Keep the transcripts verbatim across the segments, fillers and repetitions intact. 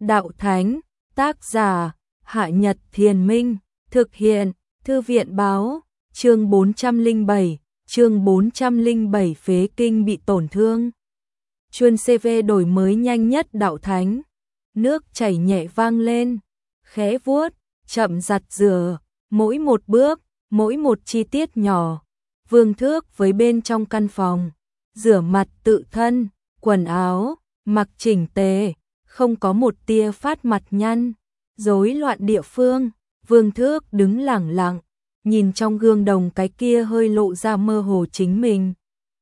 Đạo Thánh, tác giả, Hạ Nhật Thiền Minh, thực hiện, Thư viện báo, chương bốn trăm lẻ bảy, chương bốn trăm lẻ bảy phế kinh bị tổn thương. Chuông xê vê đổi mới nhanh nhất Đạo Thánh, nước chảy nhẹ vang lên, khẽ vuốt, chậm giặt rửa, mỗi một bước, mỗi một chi tiết nhỏ. Vương Thước với bên trong căn phòng, rửa mặt tự thân, quần áo, mặc chỉnh tề, không có một tia phát mặt nhăn, rối loạn địa phương. Vương Thước đứng lẳng lặng, nhìn trong gương đồng cái kia hơi lộ ra mơ hồ chính mình.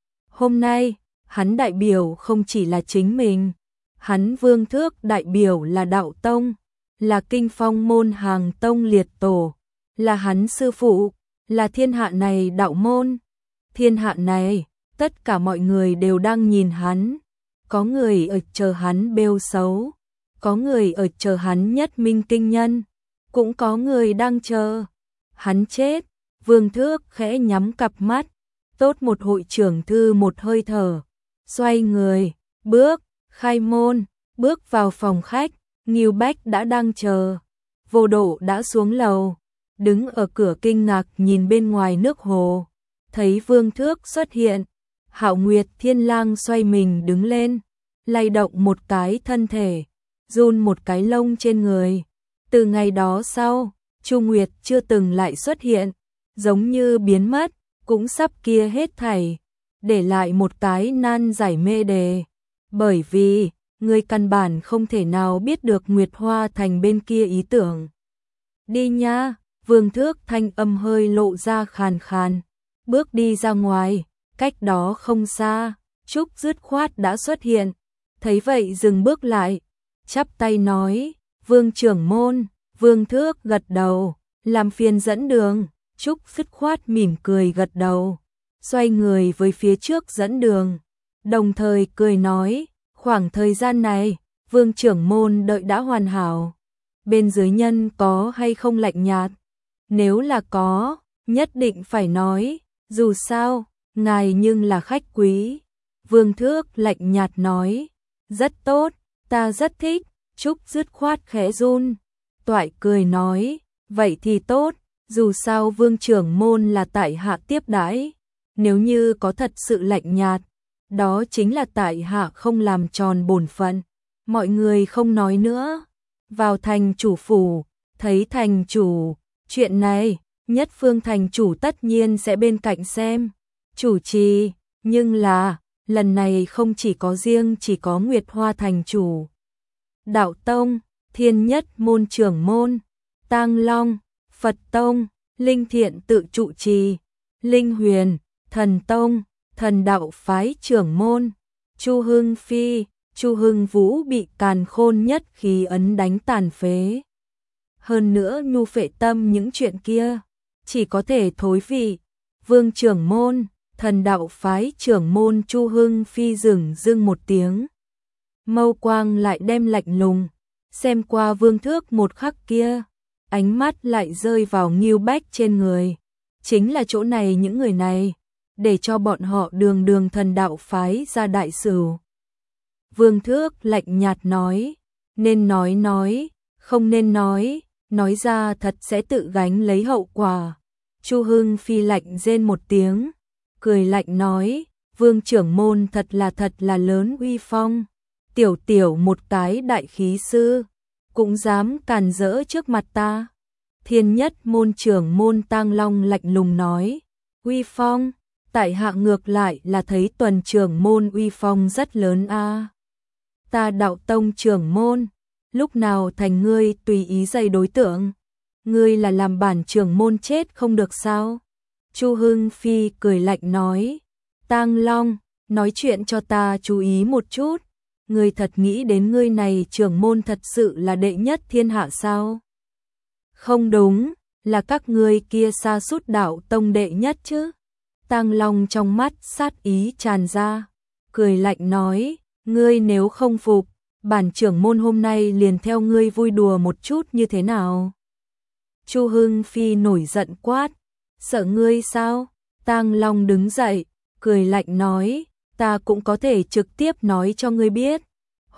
Hôm nay, hắn đại biểu không chỉ là chính mình, hắn Vương Thước đại biểu là đạo tông, là kinh phong môn hàng tông liệt tổ, là hắn sư phụ, là thiên hạ này đạo môn. Thiên hạ này, tất cả mọi người đều đang nhìn hắn, có người ở chờ hắn bêu xấu, có người ở chờ hắn nhất minh kinh nhân, cũng có người đang chờ hắn chết. Vương Thước khẽ nhắm cặp mắt, tốt một hội trưởng thư một hơi thở, xoay người, bước, khai môn, bước vào phòng khách. Ngưu Bách đã đang chờ, Vô Độ đã xuống lầu, đứng ở cửa kinh ngạc nhìn bên ngoài nước hồ, thấy Vương Thước xuất hiện. Hạo Nguyệt Thiên Lang xoay mình đứng lên, lay động một cái thân thể, run một cái lông trên người. Từ ngày đó sau, Chu Nguyệt chưa từng lại xuất hiện, giống như biến mất, cũng sắp kia hết thảy, để lại một cái nan giải mê đề. Bởi vì, người căn bản không thể nào biết được Nguyệt Hoa Thành bên kia ý tưởng. Đi nha, Vương Thước thanh âm hơi lộ ra khàn khàn, bước đi ra ngoài, cách đó không xa, Trúc dứt khoát đã xuất hiện, thấy vậy dừng bước lại, chắp tay nói, Vương trưởng môn. Vương Thước gật đầu, làm phiền dẫn đường. Trúc dứt khoát mỉm cười gật đầu, xoay người với phía trước dẫn đường, đồng thời cười nói, khoảng thời gian này, Vương trưởng môn đợi đã hoàn hảo. Bên dưới nhân có hay không lạnh nhạt? Nếu là có, nhất định phải nói, dù sao, ngài nhưng là khách quý. Vương Thước lạnh nhạt nói, rất tốt, ta rất thích. Trúc dứt khoát khẽ run, toại cười nói, vậy thì tốt, dù sao Vương trưởng môn là tại hạ tiếp đãi, nếu như có thật sự lạnh nhạt, đó chính là tại hạ không làm tròn bổn phận. Mọi người không nói nữa, vào thành chủ phủ, thấy thành chủ, chuyện này, Nhất Phương thành chủ tất nhiên sẽ bên cạnh xem, chủ trì, nhưng là, lần này không chỉ có riêng chỉ có Nguyệt Hoa thành chủ. Đạo tông, Thiên Nhất môn trưởng môn, Tang Long, Phật tông, Linh Thiện tự trụ trì, Linh Huyền, Thần tông, Thần đạo phái trưởng môn, Chu Hưng Phi, Chu Hưng Vũ bị càn khôn nhất khí ấn đánh tàn phế. Hơn nữa nhu phệ tâm những chuyện kia, chỉ có thể thối vị. Vương trưởng môn, Thần đạo phái trưởng môn Chu Hưng Phi dừng dưng một tiếng. Mâu quang lại đem lạnh lùng, xem qua Vương Thước một khắc kia, ánh mắt lại rơi vào Ngưu Bách trên người. Chính là chỗ này những người này, để cho bọn họ đường đường thần đạo phái ra đại sửu. Vương Thước lạnh nhạt nói, nên nói nói, không nên nói, nói ra thật sẽ tự gánh lấy hậu quả. Chu Hưng Phi lạnh rên một tiếng, cười lạnh nói, Vương trưởng môn thật là thật là lớn uy phong. Tiểu tiểu một cái đại khí sư, cũng dám càn rỡ trước mặt ta. Thiên Nhất môn trưởng môn Tang Long lạnh lùng nói, uy phong, tại hạ ngược lại là thấy tuần trưởng môn uy phong rất lớn a. À. Ta đạo tông trưởng môn, lúc nào thành ngươi tùy ý dày đối tượng, ngươi là làm bản trưởng môn chết không được sao? Chu Hưng Phi cười lạnh nói, Tang Long, nói chuyện cho ta chú ý một chút. Ngươi thật nghĩ đến ngươi này trưởng môn thật sự là đệ nhất thiên hạ sao? Không đúng, là các ngươi kia sa sút đạo tông đệ nhất chứ. Tang Long trong mắt sát ý tràn ra, cười lạnh nói, ngươi nếu không phục, bản trưởng môn hôm nay liền theo ngươi vui đùa một chút như thế nào? Chu Hưng Phi nổi giận quát, sợ ngươi sao? Tang Long đứng dậy, cười lạnh nói, ta cũng có thể trực tiếp nói cho ngươi biết.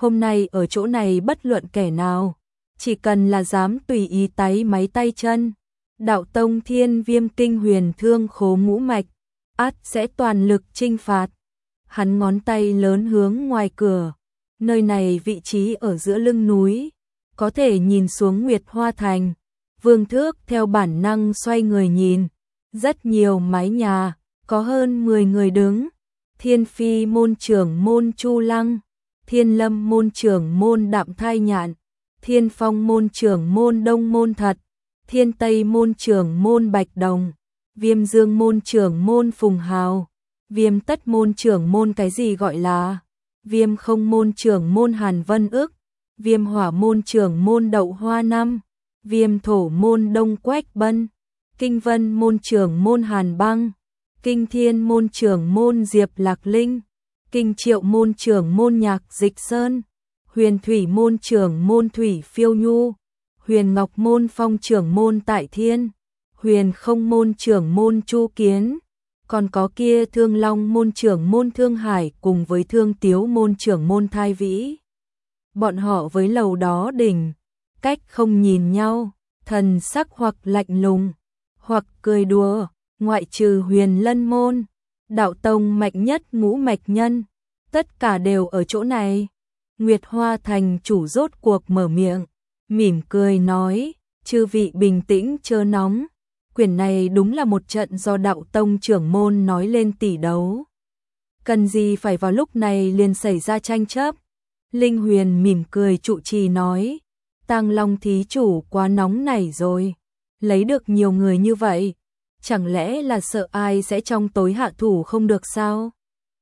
hôm nay ở chỗ này bất luận kẻ nào, chỉ cần là dám tùy ý táy máy tay chân, đạo tông Thiên Viêm Kinh Huyền Thương Khố ngũ mạch, ắt sẽ toàn lực chinh phạt. Hắn ngón tay lớn hướng ngoài cửa, nơi này vị trí ở giữa lưng núi, có thể nhìn xuống Nguyệt Hoa Thành. Vương Thước theo bản năng xoay người nhìn, rất nhiều mái nhà, có hơn mười người đứng. Thiên Phi môn trưởng môn Chu Lăng, Thiên Lâm môn trưởng môn Đạm Thai Nhạn, Thiên Phong môn trưởng môn Đông Môn Thật, Thiên Tây môn trưởng môn Bạch Đồng, Viêm Dương môn trưởng môn Phùng Hào, Viêm Tất môn trưởng môn cái gì gọi là, Viêm Không môn trưởng môn Hàn Vân Ức, Viêm Hỏa môn trưởng môn Đậu Hoa Năm, Viêm Thổ môn Đông Quách Bân, Kinh Vân môn trưởng môn Hàn Băng, Kinh Thiên môn trưởng môn Diệp Lạc Linh, Kinh Triệu môn trưởng môn Nhạc Dịch Sơn, Huyền Thủy môn trưởng môn Thủy Phiêu Nhu, Huyền Ngọc môn phong trưởng môn Tại Thiên, Huyền Không môn trưởng môn Chu Kiến, còn có kia Thương Long môn trưởng môn Thương Hải cùng với Thương Tiếu môn trưởng môn Thai Vĩ. Bọn họ với lầu đó đỉnh, cách không nhìn nhau, thần sắc hoặc lạnh lùng, hoặc cười đùa, ngoại trừ Huyền Lân môn, đạo tông mạnh nhất ngũ mạch nhân, tất cả đều ở chỗ này. Nguyệt Hoa Thành chủ rốt cuộc mở miệng, mỉm cười nói, chư vị bình tĩnh chớ nóng, quyển này đúng là một trận do đạo tông trưởng môn nói lên tỷ đấu. Cần gì phải vào lúc này liền xảy ra tranh chấp. Linh Huyền mỉm cười trụ trì nói, Tang Long thí chủ quá nóng nảy rồi, lấy được nhiều người như vậy, chẳng lẽ là sợ ai sẽ trong tối hạ thủ không được sao?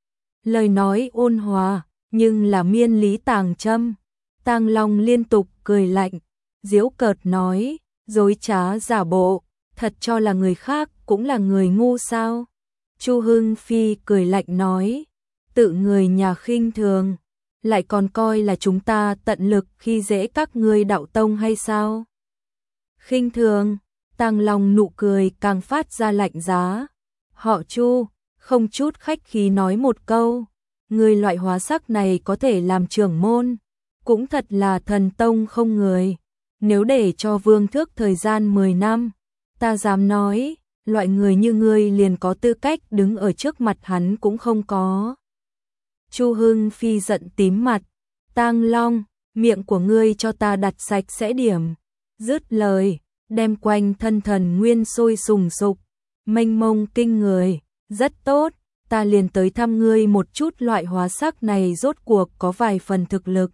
Lời nói ôn hòa, nhưng là miên lý tàng châm. Tang Long liên tục cười lạnh, giễu cợt nói, dối trá giả bộ, thật cho là người khác cũng là người ngu sao? Chu Hưng Phi cười lạnh nói, tự người nhà khinh thường, lại còn coi là chúng ta tận lực khi dễ các ngươi đạo tông hay sao? Khinh thường, Tang Long nụ cười càng phát ra lạnh giá. Họ Chu, không chút khách khí nói một câu, người loại hóa sắc này có thể làm trưởng môn, cũng thật là thần tông không người. Nếu để cho Vương Thước thời gian mười năm, ta dám nói, loại người như ngươi liền có tư cách đứng ở trước mặt hắn cũng không có. Chu Hưng Phi giận tím mặt, Tang Long, miệng của ngươi cho ta đặt sạch sẽ điểm. Dứt lời, đem quanh thân thần nguyên sôi sùng sục, mênh mông kinh người, rất tốt, ta liền tới thăm ngươi một chút loại hóa sắc này rốt cuộc có vài phần thực lực.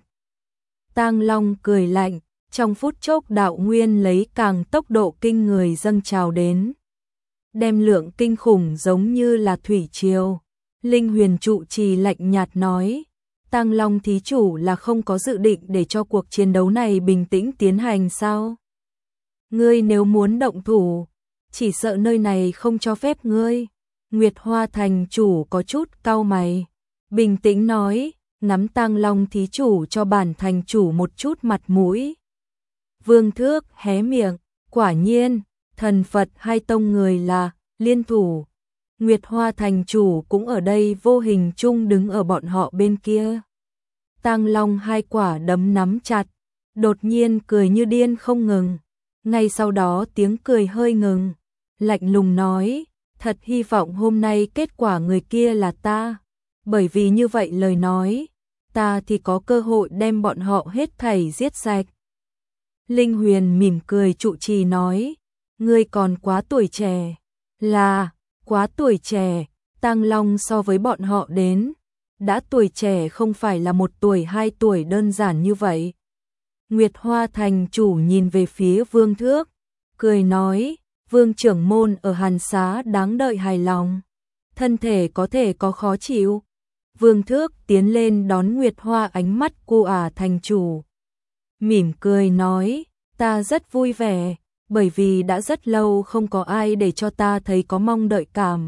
Tang Long cười lạnh, trong phút chốc đạo nguyên lấy càng tốc độ kinh người dâng trào đến, đem lượng kinh khủng giống như là thủy triều. Linh Huyền trụ trì lạnh nhạt nói, Tang Long thí chủ là không có dự định để cho cuộc chiến đấu này bình tĩnh tiến hành sao? Ngươi nếu muốn động thủ, chỉ sợ nơi này không cho phép ngươi. Nguyệt Hoa thành chủ có chút cau mày, bình tĩnh nói, nắm Tang Long thí chủ cho bản thành chủ một chút mặt mũi. Vương Thước hé miệng, quả nhiên, thần Phật hai tông người là liên thủ. Nguyệt Hoa thành chủ cũng ở đây vô hình chung đứng ở bọn họ bên kia. Tang Long hai quả đấm nắm chặt, đột nhiên cười như điên không ngừng. Ngay sau đó tiếng cười hơi ngừng, lạnh lùng nói, thật hy vọng hôm nay kết quả người kia là ta, bởi vì như vậy lời nói, ta thì có cơ hội đem bọn họ hết thảy giết sạch. Linh Huyền mỉm cười trụ trì nói, ngươi còn quá tuổi trẻ, là quá tuổi trẻ. Tang Long so với bọn họ đến, đã tuổi trẻ không phải là một tuổi hai tuổi đơn giản như vậy. Nguyệt Hoa thành chủ nhìn về phía Vương Thước, cười nói, Vương trưởng môn ở Hàn Xá đáng đợi hài lòng, thân thể có thể có khó chịu. Vương Thước tiến lên đón Nguyệt Hoa ánh mắt cô ả thành chủ, mỉm cười nói, ta rất vui vẻ, bởi vì đã rất lâu không có ai để cho ta thấy có mong đợi cảm.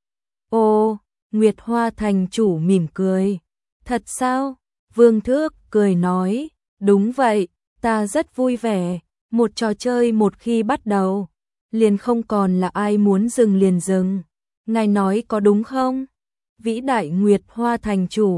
Ô, Nguyệt Hoa thành chủ mỉm cười, thật sao? Vương Thước cười nói, đúng vậy, ta rất vui vẻ, một trò chơi một khi bắt đầu, liền không còn là ai muốn dừng liền dừng. Ngài nói có đúng không? Vĩ đại Nguyệt Hoa thành chủ,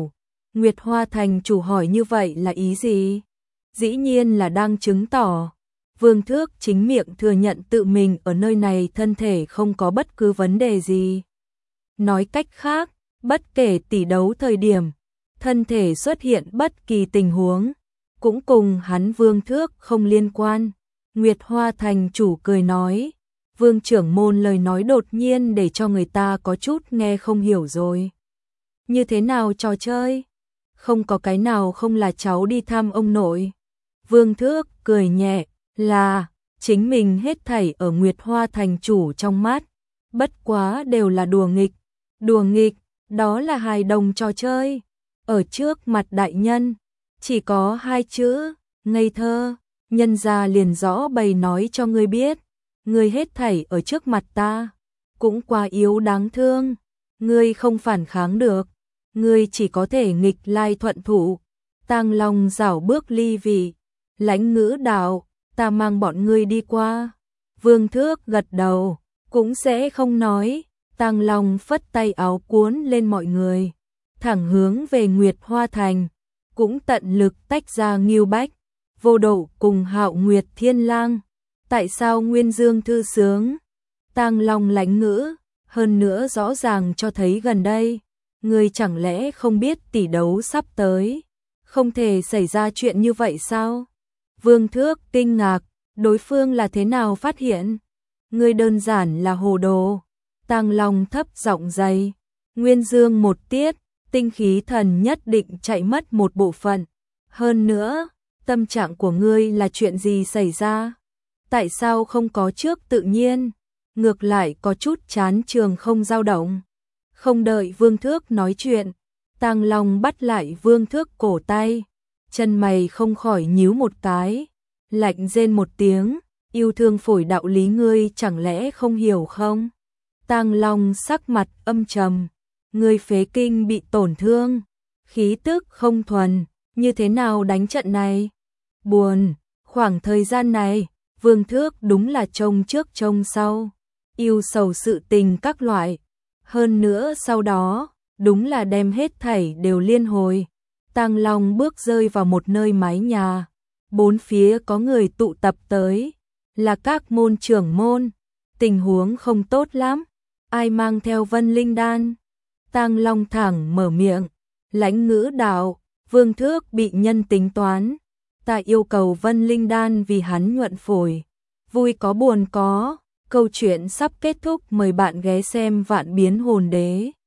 Nguyệt Hoa thành chủ hỏi như vậy là ý gì? Dĩ nhiên là đang chứng tỏ Vương Thước chính miệng thừa nhận tự mình ở nơi này thân thể không có bất cứ vấn đề gì. Nói cách khác, bất kể tỷ đấu thời điểm, thân thể xuất hiện bất kỳ tình huống, cũng cùng hắn Vương Thước không liên quan. Nguyệt Hoa thành chủ cười nói, Vương trưởng môn lời nói đột nhiên để cho người ta có chút nghe không hiểu rồi. Như thế nào trò chơi? Không có cái nào không là cháu đi thăm ông nội. Vương Thước cười nhẹ, là chính mình hết thảy ở Nguyệt Hoa thành chủ trong mắt, bất quá đều là đùa nghịch. Đùa nghịch, đó là hài đồng trò chơi. Ở trước mặt đại nhân, chỉ có hai chữ, ngây thơ. Nhân gia liền rõ bày nói cho ngươi biết, ngươi hết thảy ở trước mặt ta, cũng quá yếu đáng thương. Ngươi không phản kháng được, ngươi chỉ có thể nghịch lai thuận thủ. Tang Long rảo bước ly vị, lãnh ngữ đạo, ta mang bọn ngươi đi qua. Vương Thước gật đầu, cũng sẽ không nói. Tang Long phất tay áo cuốn lên mọi người, thẳng hướng về Nguyệt Hoa thành, cũng tận lực tách ra Ngưu Bách, Vô Độ cùng Hạo Nguyệt Thiên Lang. Tại sao Nguyên Dương thư sướng? Tang Long lãnh ngữ, hơn nữa rõ ràng cho thấy gần đây, ngươi chẳng lẽ không biết tỷ đấu sắp tới, không thể xảy ra chuyện như vậy sao? Vương Thước kinh ngạc, đối phương là thế nào phát hiện? Ngươi đơn giản là hồ đồ. Tang Long thấp giọng dày, Nguyên Dương một tiết, tinh khí thần nhất định chạy mất một bộ phận. Hơn nữa, tâm trạng của ngươi là chuyện gì xảy ra? Tại sao không có trước tự nhiên? Ngược lại có chút chán trường không dao động. Không đợi Vương Thước nói chuyện, Tang Long bắt lại Vương Thước cổ tay, chân mày không khỏi nhíu một cái, lạnh rên một tiếng, yêu thương phổi đạo lý ngươi chẳng lẽ không hiểu không? Tang Long sắc mặt âm trầm, ngươi phế kinh bị tổn thương, khí tức không thuần, như thế nào đánh trận này? Buồn, khoảng thời gian này, Vương Thước đúng là trông trước trông sau, yêu sầu sự tình các loại. Hơn nữa sau đó, đúng là đem hết thảy đều liên hồi. Tang Long bước rơi vào một nơi mái nhà, bốn phía có người tụ tập tới, là các môn trưởng môn, tình huống không tốt lắm. Ai mang theo Vân Linh Đan? Tang Long thẳng mở miệng, lãnh ngữ đạo, Vương Thước bị nhân tính toán, ta yêu cầu Vân Linh Đan vì hắn nhuận phổi. Vui có buồn có, câu chuyện sắp kết thúc, mời bạn ghé xem Vạn Biến Hồn Đế.